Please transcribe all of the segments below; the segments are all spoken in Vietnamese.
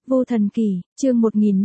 Vô Thần Kỳ, chương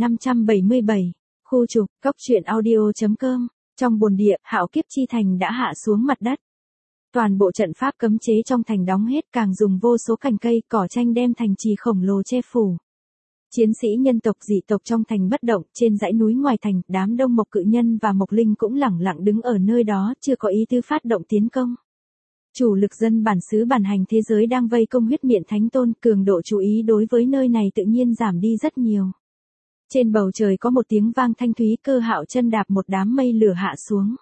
1577, khu trục, cóc truyện audio.com, trong bồn địa, hạo kiếp chi thành đã hạ xuống mặt đất. Toàn bộ trận pháp cấm chế trong thành đóng hết, càng dùng vô số cành cây, cỏ tranh đem thành trì khổng lồ che phủ. Chiến sĩ nhân tộc dị tộc trong thành bất động, trên dãy núi ngoài thành, đám đông Mộc Cự Nhân và Mộc Linh cũng lẳng lặng đứng ở nơi đó, chưa có ý tư phát động tiến công. Chủ lực dân bản xứ bản hành thế giới đang vây công huyết miện thánh tôn, cường độ chú ý đối với nơi này tự nhiên giảm đi rất nhiều. Trên bầu trời có một tiếng vang thanh thúy, Cơ Hạo chân đạp một đám mây lửa hạ xuống.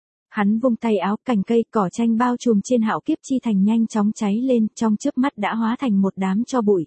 Hắn vung tay áo, cành cây, cỏ tranh bao trùm trên hạo kiếp chi thành nhanh chóng cháy lên, trong chớp mắt đã hóa thành một đám tro bụi.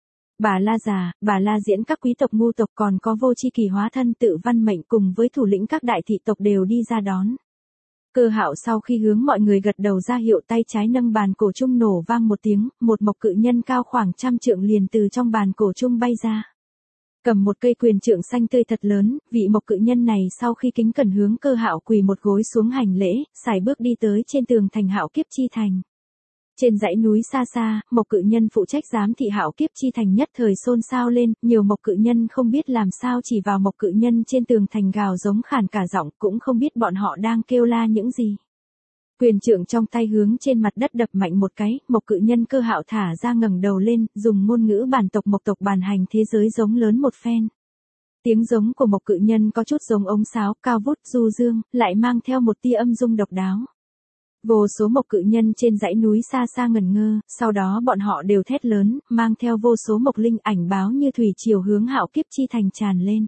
Bà La Già, Bà La Diễn, các quý tộc ngu tộc còn có Vô Chi Kỳ hóa thân Tự Văn Mệnh cùng với thủ lĩnh các đại thị tộc đều đi ra đón. Cơ Hạo sau khi hướng mọi người gật đầu ra hiệu, tay trái nâng bàn cổ trung nổ vang một tiếng, một Mộc Cự Nhân cao khoảng 100 trượng liền từ trong bàn cổ trung bay ra. Cầm một cây quyền trượng xanh tươi thật lớn, vị Mộc Cự Nhân này sau khi kính cẩn hướng Cơ Hạo quỳ một gối xuống hành lễ, sải bước đi tới trên tường thành hạo kiếp chi thành. Trên dãy núi xa xa, Mộc Cự Nhân phụ trách giám thị hạo kiếp chi thành nhất thời xôn xao lên, nhiều Mộc Cự Nhân không biết làm sao chỉ vào Mộc Cự Nhân trên tường thành gào giống khàn cả giọng, cũng không biết bọn họ đang kêu la những gì. Quyền trượng trong tay hướng trên mặt đất đập mạnh một cái, Mộc Cự Nhân Cơ Hạo thả ra ngẩng đầu lên, dùng ngôn ngữ bản tộc Mộc tộc bản hành thế giới giống lớn một phen. Tiếng giống của Mộc Cự Nhân có chút giống ống sáo, cao vút du dương, lại mang theo một tia âm dung độc đáo. Vô số Mộc Cự Nhân trên dãy núi xa xa ngẩn ngơ, sau đó bọn họ đều thét lớn, mang theo vô số Mộc Linh ảnh báo như thủy triều hướng hạo kiếp chi thành tràn lên.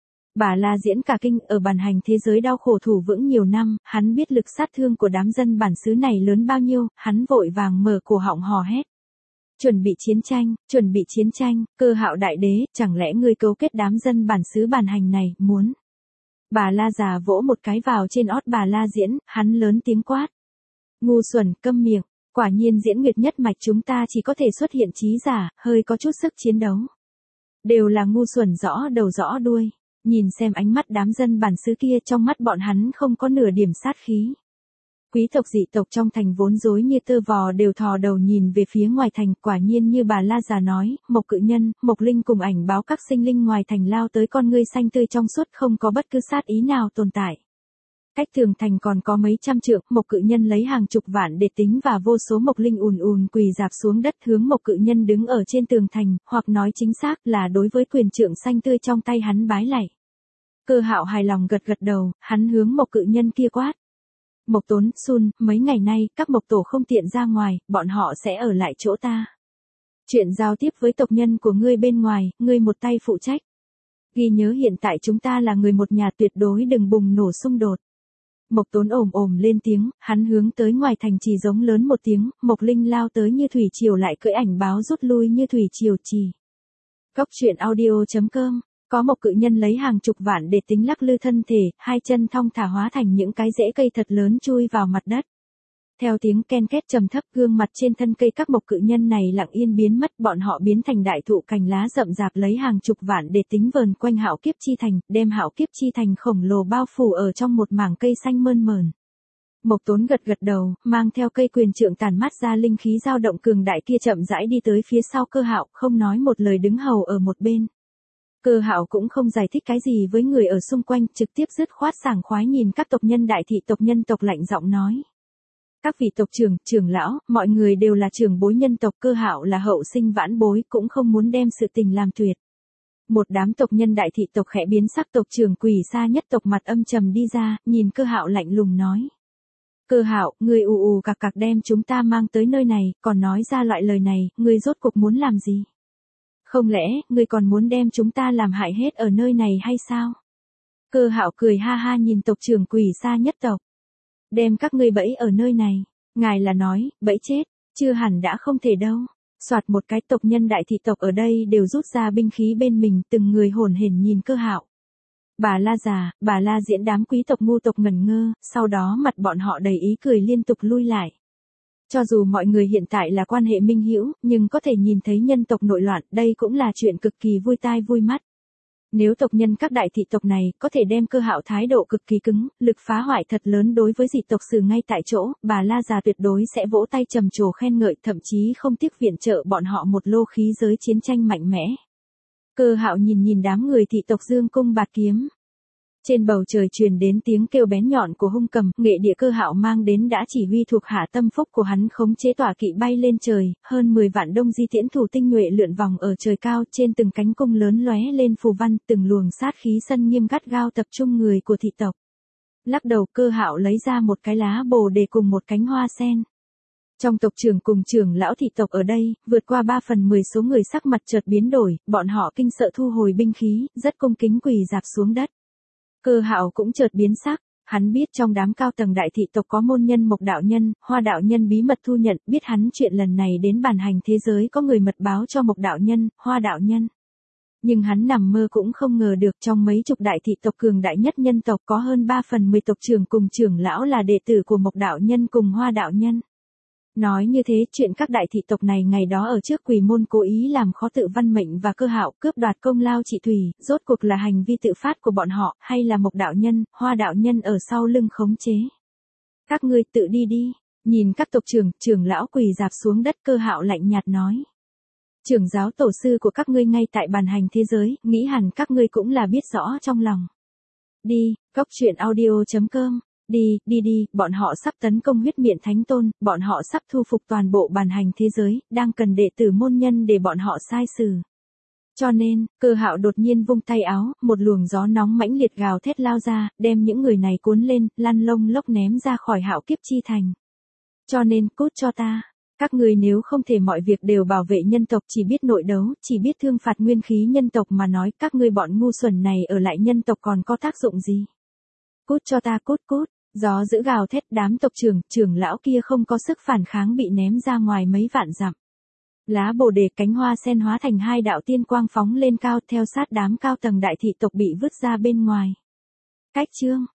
Bà La Diễn cả kinh, ở bản hành thế giới đau khổ thủ vững nhiều năm, hắn biết lực sát thương của đám dân bản xứ này lớn bao nhiêu, hắn vội vàng mở cổ họng hò hét. Chuẩn bị chiến tranh, Cơ Hạo đại đế, chẳng lẽ ngươi cấu kết đám dân bản xứ bản hành này, muốn. Bà La Già vỗ một cái vào trên ót Bà La Diễn, hắn lớn tiếng quát. Ngu xuẩn, câm miệng, quả nhiên Diễn Nguyệt nhất mạch chúng ta chỉ có thể xuất hiện trí giả, hơi có chút sức chiến đấu. Đều là ngu xuẩn rõ đầu rõ đuôi, nhìn xem ánh mắt đám dân bản xứ kia, trong mắt bọn hắn không có nửa điểm sát khí. Quý tộc dị tộc trong thành vốn rối như tơ vò đều thò đầu nhìn về phía ngoài thành, quả nhiên như Bà La Già nói, Mộc Cự Nhân, Mộc Linh cùng ảnh báo các sinh linh ngoài thành lao tới, con ngươi xanh tươi trong suốt, không có bất cứ sát ý nào tồn tại. Cách tường thành còn có mấy trăm trượng, Mộc Cự Nhân lấy hàng chục vạn để tính và vô số Mộc Linh ùn ùn quỳ rạp xuống đất hướng Mộc Cự Nhân đứng ở trên tường thành, hoặc nói chính xác là đối với quyền trượng xanh tươi trong tay hắn bái lạy. Cơ Hạo hài lòng gật gật đầu, hắn hướng Mộc Cự Nhân kia quát. Mộc Tốn, Sun, mấy ngày nay, các Mộc Tổ không tiện ra ngoài, bọn họ sẽ ở lại chỗ ta. Chuyện giao tiếp với tộc nhân của ngươi bên ngoài, ngươi một tay phụ trách. Ghi nhớ hiện tại chúng ta là người một nhà, tuyệt đối đừng bùng nổ xung đột. Mộc Tốn ồm lên tiếng, hắn hướng tới ngoài thành trì giống lớn một tiếng, Mộc Linh lao tới như thủy triều lại cưỡi ảnh báo rút lui như thủy triều trì. Cóc truyện audio.com, có Mộc Cự Nhân lấy hàng chục vạn để tính lắc lư thân thể, hai chân thong thả hóa thành những cái rễ cây thật lớn chui vào mặt đất. Theo tiếng ken két trầm thấp, gương mặt trên thân cây các Mộc Cự Nhân này lặng yên biến mất, bọn họ biến thành đại thụ cành lá rậm rạp lấy hàng chục vạn để tính vờn quanh hạo kiếp chi thành, đem hạo kiếp chi thành khổng lồ bao phủ ở trong một mảng cây xanh mơn mởn. Mộc Tốn gật gật đầu, mang theo cây quyền trượng tản mát ra linh khí dao động cường đại kia chậm rãi đi tới phía sau Cơ Hạo, không nói một lời đứng hầu ở một bên. Cơ Hạo cũng không giải thích cái gì với người ở xung quanh, trực tiếp dứt khoát sảng khoái nhìn các tộc nhân đại thị tộc nhân tộc lạnh giọng nói. Các vị tộc trưởng, trưởng lão, mọi người đều là trưởng bối nhân tộc, Cơ Hạo là hậu sinh vãn bối, cũng không muốn đem sự tình làm tuyệt. Một đám tộc nhân đại thị tộc khẽ biến sắc, tộc trưởng Quỷ Sa nhất tộc mặt âm trầm đi ra, nhìn Cơ Hạo lạnh lùng nói. Cơ Hạo, ngươi ù cặc cặc đem chúng ta mang tới nơi này, còn nói ra loại lời này, ngươi rốt cuộc muốn làm gì? Không lẽ, ngươi còn muốn đem chúng ta làm hại hết ở nơi này hay sao? Cơ Hạo cười ha ha nhìn tộc trưởng Quỷ Sa nhất tộc. Đem các ngươi bẫy ở nơi này, ngài là nói, bẫy chết, chưa hẳn đã không thể đâu. Soạt một cái, tộc nhân đại thị tộc ở đây đều rút ra binh khí bên mình, từng người hổn hển nhìn Cơ Hạo. Bà La Già, Bà La Diễn, đám quý tộc ngu tộc ngẩn ngơ, sau đó mặt bọn họ đầy ý cười liên tục lui lại. Cho dù mọi người hiện tại là quan hệ minh hữu, nhưng có thể nhìn thấy nhân tộc nội loạn, đây cũng là chuyện cực kỳ vui tai vui mắt. Nếu tộc nhân các đại thị tộc này có thể đem Cơ Hạo thái độ cực kỳ cứng, lực phá hoại thật lớn đối với dị tộc sử ngay tại chỗ, Bà La Già tuyệt đối sẽ vỗ tay trầm trồ khen ngợi, thậm chí không tiếc viện trợ bọn họ một lô khí giới chiến tranh mạnh mẽ. Cơ Hạo nhìn nhìn đám người thị tộc dương cung bạt kiếm. Trên bầu trời truyền đến tiếng kêu bén nhọn của hung cầm, nghệ địa Cơ Hạo mang đến đã chỉ huy thuộc hạ tâm phúc của hắn khống chế tỏa kỵ bay lên trời, hơn 10 vạn đông di tiễn thủ tinh nhuệ lượn vòng ở trời cao, trên từng cánh cung lớn lóe lên phù văn, từng luồng sát khí sân nghiêm gắt gao tập trung người của thị tộc. Lắc đầu, Cơ Hạo lấy ra một cái lá bồ đề cùng một cánh hoa sen. Trong tộc trưởng cùng trưởng lão thị tộc ở đây, vượt qua 3/10 số người sắc mặt chợt biến đổi, bọn họ kinh sợ thu hồi binh khí, rất cung kính quỳ rạp xuống đất. Cơ Hạo cũng chợt biến sắc, hắn biết trong đám cao tầng đại thị tộc có môn nhân Mộc đạo nhân, Hoa đạo nhân bí mật thu nhận, biết hắn chuyện lần này đến bản hành thế giới có người mật báo cho Mộc đạo nhân, Hoa đạo nhân. Nhưng hắn nằm mơ cũng không ngờ được trong mấy chục đại thị tộc cường đại nhất nhân tộc có hơn 3/10 tộc trưởng cùng trưởng lão là đệ tử của Mộc đạo nhân cùng Hoa đạo nhân. Nói như thế, chuyện các đại thị tộc này ngày đó ở trước Quỷ môn cố ý làm khó Tự Văn Mệnh và Cơ Hạo, cướp đoạt công lao trị thủy, rốt cuộc là hành vi tự phát của bọn họ, hay là Mộc đạo nhân, Hoa đạo nhân ở sau lưng khống chế? Các ngươi tự đi đi. Nhìn các tộc trưởng, trưởng lão quỳ rạp xuống đất, Cơ Hạo lạnh nhạt nói. Trưởng giáo tổ sư của các ngươi ngay tại bàn hành thế giới, nghĩ hẳn các ngươi cũng là biết rõ trong lòng. Đi, goctruyện.audio.com. Đi, bọn họ sắp tấn công huyết miện thánh tôn, bọn họ sắp thu phục toàn bộ bàn hành thế giới, đang cần đệ tử môn nhân để bọn họ sai xử. Cho nên, Cơ Hạo đột nhiên vung tay áo, một luồng gió nóng mãnh liệt gào thét lao ra, đem những người này cuốn lên, lăn lông lốc ném ra khỏi Hạo Kiếp Chi Thành. Cho nên, cút cho ta. Các người nếu không thể mọi việc đều bảo vệ nhân tộc, chỉ biết nội đấu, chỉ biết thương phạt nguyên khí nhân tộc mà nói, các ngươi bọn ngu xuẩn này ở lại nhân tộc còn có tác dụng gì? Cút cho ta, cút. Gió dữ gào thét, đám tộc trưởng lão kia không có sức phản kháng bị ném ra ngoài mấy vạn dặm. Lá bồ đề, cánh hoa sen hóa thành hai đạo tiên quang phóng lên cao, theo sát đám cao tầng đại thị tộc bị vứt ra bên ngoài. Cách chương